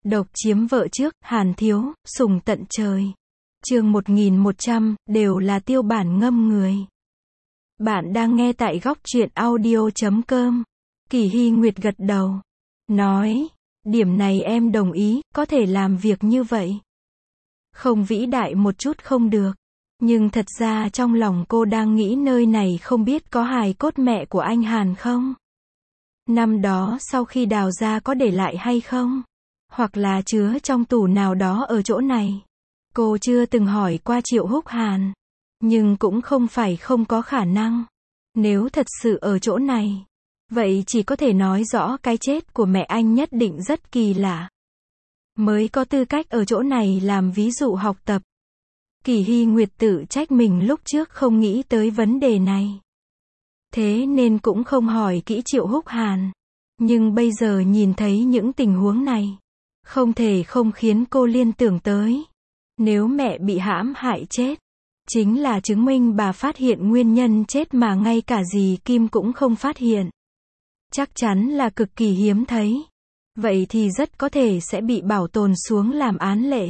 Độc chiếm vợ trước, Hàn Thiếu, sủng tận trời. Chương 1100, đều là tiêu bản ngâm người. Bạn đang nghe tại góc truyện audio.com. Kỳ Hy Nguyệt gật đầu. Nói, điểm này em đồng ý, có thể làm việc như vậy. Không vĩ đại một chút không được. Nhưng thật ra trong lòng cô đang nghĩ nơi này không biết có hài cốt mẹ của anh Hàn không? Năm đó sau khi đào ra có để lại hay không? Hoặc là chứa trong tủ nào đó ở chỗ này. Cô chưa từng hỏi qua Triệu Húc Hàn. Nhưng cũng không phải không có khả năng. Nếu thật sự ở chỗ này, vậy chỉ có thể nói rõ cái chết của mẹ anh nhất định rất kỳ lạ. Mới có tư cách ở chỗ này làm ví dụ học tập. Kỳ Hy Nguyệt tự trách mình lúc trước không nghĩ tới vấn đề này. Thế nên cũng không hỏi kỹ Triệu Húc Hàn. Nhưng bây giờ nhìn thấy những tình huống này, không thể không khiến cô liên tưởng tới. Nếu mẹ bị hãm hại chết, chính là chứng minh bà phát hiện nguyên nhân chết mà ngay cả dì Kim cũng không phát hiện. Chắc chắn là cực kỳ hiếm thấy. Vậy thì rất có thể sẽ bị bảo tồn xuống làm án lệ.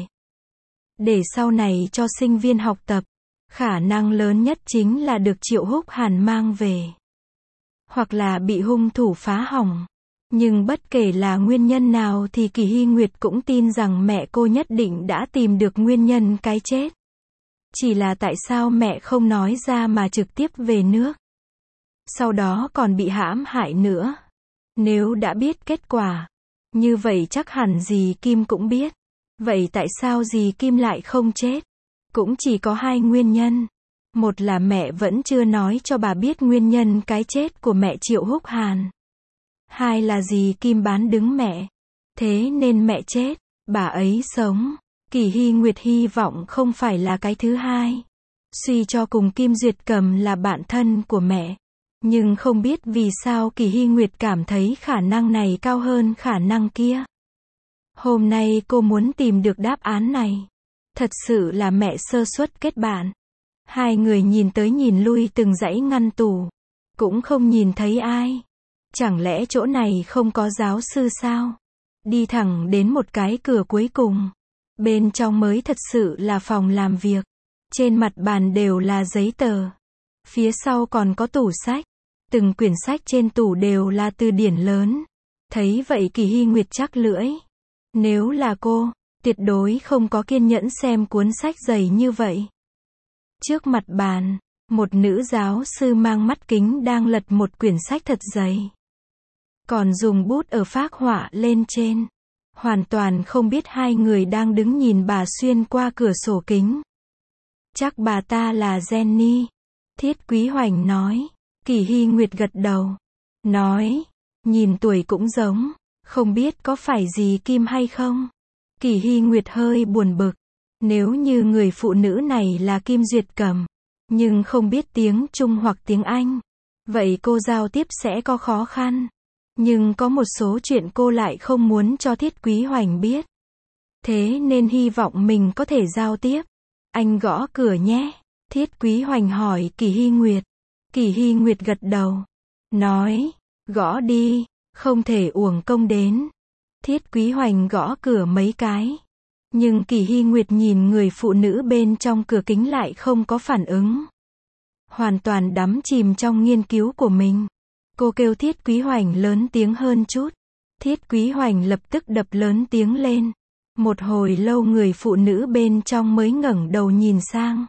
Để sau này cho sinh viên học tập, khả năng lớn nhất chính là được Triệu Húc Hàn mang về. Hoặc là bị hung thủ phá hỏng. Nhưng bất kể là nguyên nhân nào thì Kỳ Hy Nguyệt cũng tin rằng mẹ cô nhất định đã tìm được nguyên nhân cái chết. Chỉ là tại sao mẹ không nói ra mà trực tiếp về nước. Sau đó còn bị hãm hại nữa. Nếu đã biết kết quả, như vậy chắc hẳn dì Kim cũng biết. Vậy tại sao dì Kim lại không chết? Cũng chỉ có hai nguyên nhân. Một là mẹ vẫn chưa nói cho bà biết nguyên nhân cái chết của mẹ Triệu Húc Hàn. Hai là dì Kim bán đứng mẹ. Thế nên mẹ chết, bà ấy sống. Kỳ Hy Nguyệt hy vọng không phải là cái thứ hai. Suy cho cùng Kim Duyệt Cầm là bạn thân của mẹ. Nhưng không biết vì sao Kỳ Hy Nguyệt cảm thấy khả năng này cao hơn khả năng kia. Hôm nay cô muốn tìm được đáp án này. Thật sự là mẹ sơ suất kết bạn. Hai người nhìn tới nhìn lui từng dãy ngăn tủ. Cũng không nhìn thấy ai. Chẳng lẽ chỗ này không có giáo sư sao? Đi thẳng đến một cái cửa cuối cùng. Bên trong mới thật sự là phòng làm việc. Trên mặt bàn đều là giấy tờ. Phía sau còn có tủ sách. Từng quyển sách trên tủ đều là từ điển lớn. Thấy vậy Kỳ Hy Nguyệt chắc lưỡi. Nếu là cô, tuyệt đối không có kiên nhẫn xem cuốn sách dày như vậy. Trước mặt bàn, một nữ giáo sư mang mắt kính đang lật một quyển sách thật dày. Còn dùng bút ở phác họa lên trên. Hoàn toàn không biết hai người đang đứng nhìn bà xuyên qua cửa sổ kính. Chắc bà ta là Jenny. Thiết Quý Hoành nói. Kỳ Hy Nguyệt gật đầu. Nói. Nhìn tuổi cũng giống. Không biết có phải dì Kim hay không? Kỳ Hy Nguyệt hơi buồn bực. Nếu như người phụ nữ này là Kim Duyệt Cầm, nhưng không biết tiếng Trung hoặc tiếng Anh, vậy cô giao tiếp sẽ có khó khăn. Nhưng có một số chuyện cô lại không muốn cho Thiết Quý Hoành biết. Thế nên hy vọng mình có thể giao tiếp. Anh gõ cửa nhé. Thiết Quý Hoành hỏi Kỳ Hy Nguyệt. Kỳ Hy Nguyệt gật đầu. Nói, gõ đi, không thể uổng công đến. Thiết Quý Hoành gõ cửa mấy cái. Nhưng Kỳ Hy Nguyệt nhìn người phụ nữ bên trong cửa kính lại không có phản ứng. Hoàn toàn đắm chìm trong nghiên cứu của mình. Cô kêu Thiết Quý Hoành lớn tiếng hơn chút. Thiết Quý Hoành lập tức đập lớn tiếng lên. Một hồi lâu người phụ nữ bên trong mới ngẩng đầu nhìn sang.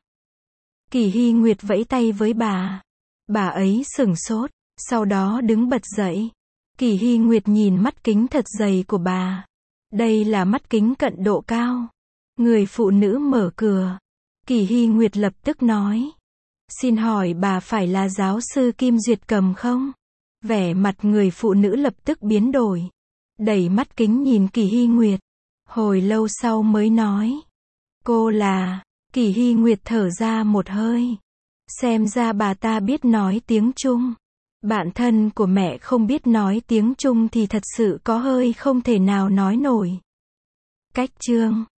Kỳ Hy Nguyệt vẫy tay với bà. Bà ấy sửng sốt, sau đó đứng bật dậy. Kỳ Hy Nguyệt nhìn mắt kính thật dày của bà. Đây là mắt kính cận độ cao. Người phụ nữ mở cửa. Kỳ Hy Nguyệt lập tức nói. Xin hỏi bà phải là giáo sư Kim Duyệt Cầm không? Vẻ mặt người phụ nữ lập tức biến đổi. Đẩy mắt kính nhìn Kỳ Hy Nguyệt. Hồi lâu sau mới nói. Cô là. Kỳ Hy Nguyệt thở ra một hơi. Xem ra bà ta biết nói tiếng Trung. Bạn thân của mẹ không biết nói tiếng Trung thì thật sự có hơi không thể nào nói nổi. Cách chương